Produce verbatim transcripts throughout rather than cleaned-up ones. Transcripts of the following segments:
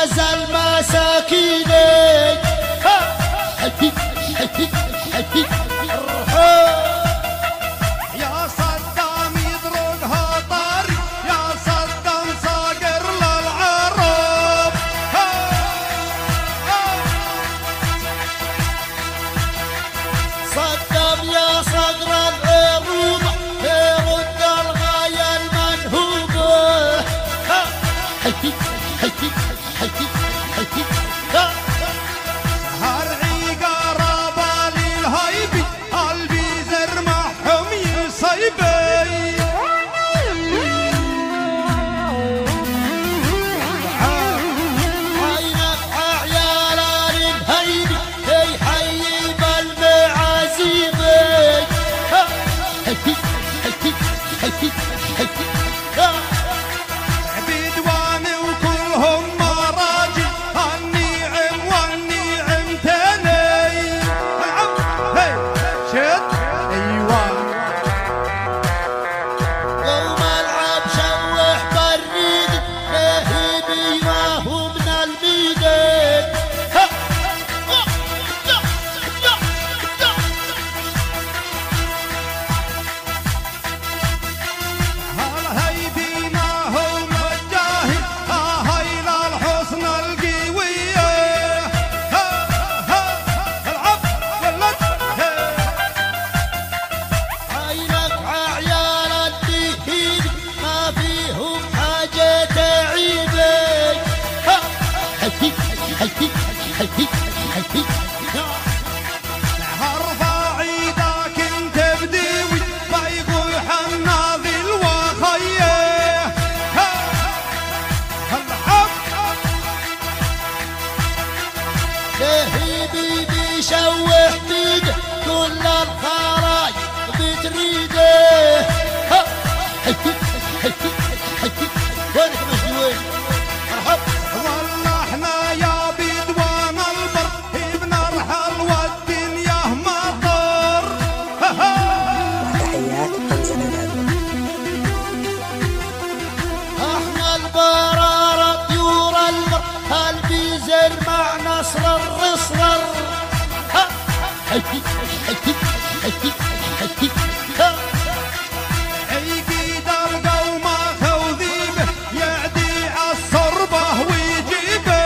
غزل مساكيني حكي حكي حكي يا صدام يضربها طاري يا صدام صاقر للعرب صدام يا صقر العروبة يرد الغاية المنهوبة حكي حكي حكي حكي هرعي قرابة للهيبي البيزر معهم يصيبي عينك عيال الهيبي يحيي بالمعازيمي حكي حكي حكي حكي بدواني وكلهم مراجل النيعم والنيعم تاني هي شد ايوه يوم العب شوح بريد لهيبي ما هو من الميدان هالهيبي ما هو مجاهد هاي للحسن القوية ها ها العب ولد عينك عيال الدهيد ما فيهم حاجة تعيبي حكي حكي حكي حكي ارفع ايدك انت بديوي بيبوح الناظي الوخيه ها العب لهيبي بيشوح بيده كل الخرايط بتريده حكي حكي حكي وينك مجدي وين مرحب والله احنا يا بدوان البر بنرحل والدنيا مطر تحيات حمزة الأدب. احنا البرارة طيور المر هالبيزر مع نصر الرصر حكي حكي حكي حكي عيقيد القوم خوذيبه يعدي عالصربه ويجيبه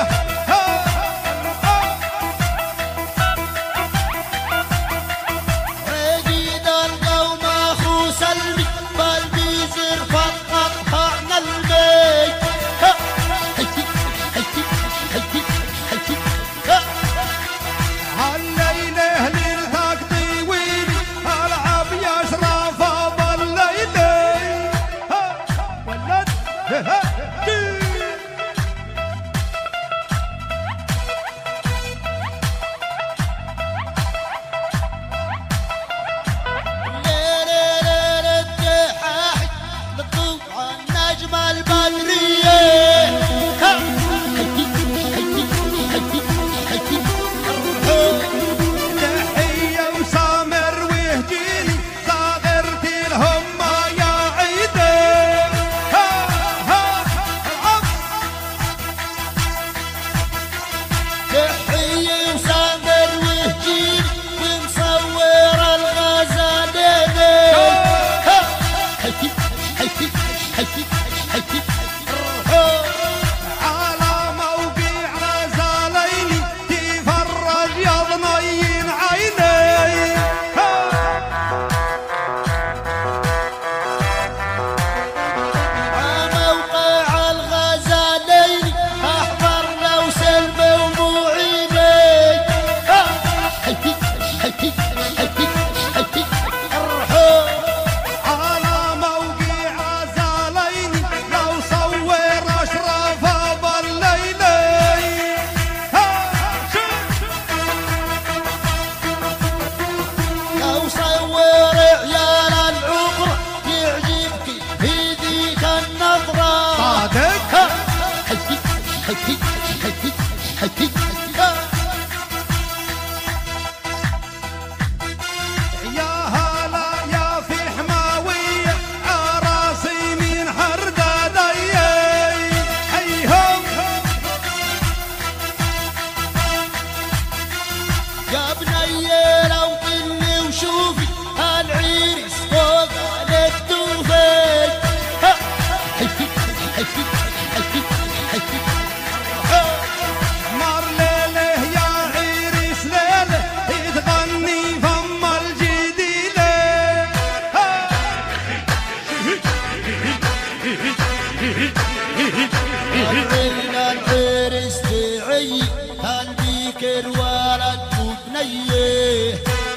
عيد القوم اخو سلمي بالبيزر فقط عن البيت حكي حكي حكي حكي هالليله للهاك طويلي العب يا اشراف بالليله ولد ليلة ليلة الدحاح بتطوع النجم البدرية حكي حكي حكي حكي تحيه وسامر وهجيني صاغرتي لهم يا عيدي ها ها العب تحية وسامر وهجيني ومصور الغزالين حكي حكي حكي حكي على موقع غزاليني تفرج يا ضنين عيني موقع الغزالين احضرنا وسلمى ومعيني حكي حكي حكي حكي على موقع غزاليني لو صور اشرف بالليلي لو صور عيال العمر يعجبك في ذيك النظرة صادق حكي حكي حكي حكي يا هلا يا في حماوية عراسي من حردادي هيهم مر ليله يا عريس ليله تغني فم الجديله مرينا العرس تعي هالبيكر ولد وبنيه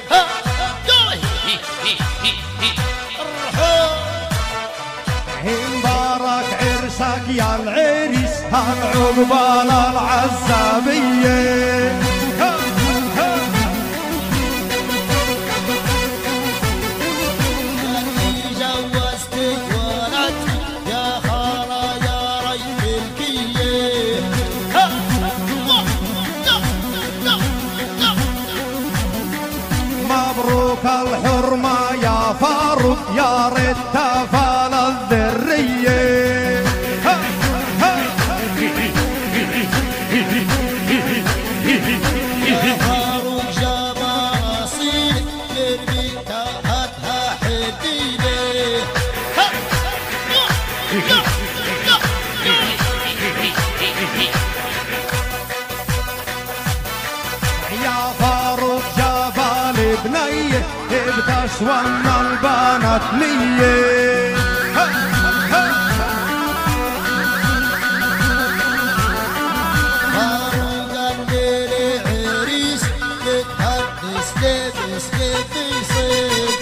مبارك عرسك يا العريس هالعقبال العزابيه جوزتك ولدي يا خالة يا ريت الكيه مبروك الحرمة يا فاروق يا ريت تفال الذرية يا فاروق جاب رصيد يرمي تحتها حديده يا فاروق جبال بنية بتسوى من البنات مية فاروق الليل عريس بتهدس لبس لبسك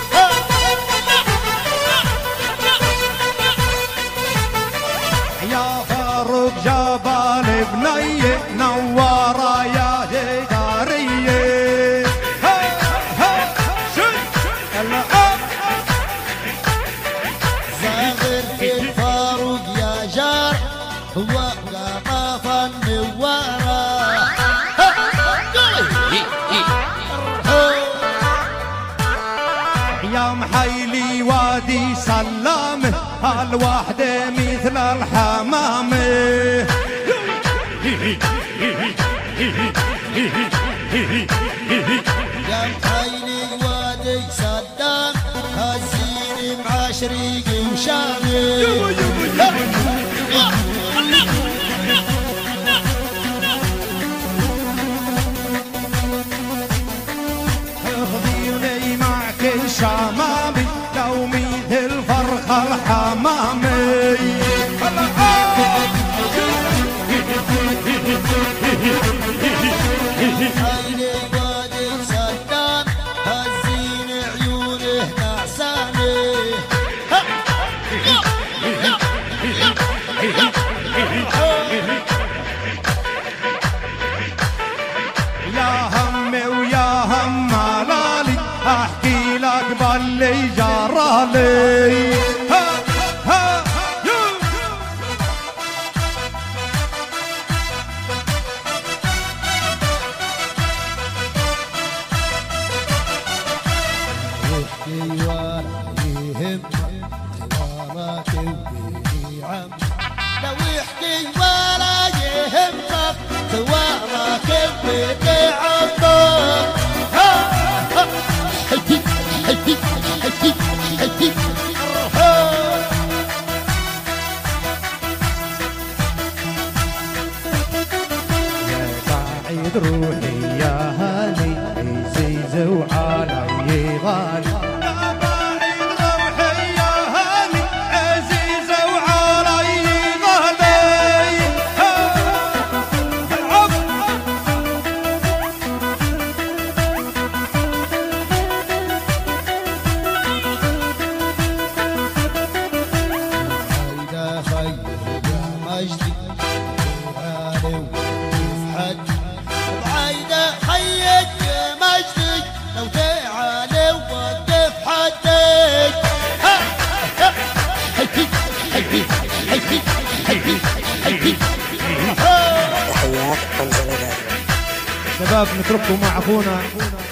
يا فاروق جبال بنية نوارة يا هدارية زاغر في الفاروق يا جار هو قطافا نوارة يا محيلي وادي سلامه هالوحدة مثل الحمامة يا محيلي وادي صدام هالزين معشريق وشامي خذيني معك شمامي لو مثل فرخ الحمامي محيلي وادي صدام هالزين عيونه نعساني يا همي ويا هم ملالي احكي لك باللي جرالي ها ها يو يحكي ولا يهم وراك وبيني عم لو يحكي ولا يهمك وراك وبيني عمك حيتي حيتي حيتي حيتي يا بعيد روحي يا هاني عزيز وعلي غالي يا بعيد روحي يا هاني عزيز وعلي غالي العب هيدا خير يا مجدي تعالي وقف حدي بعيدة خيك يا مجدي لو تعالي وقف حدك حيتي حيتي حيتي حيتي حيتي تحيات حمزة نجار. شباب نترككم مع اخونا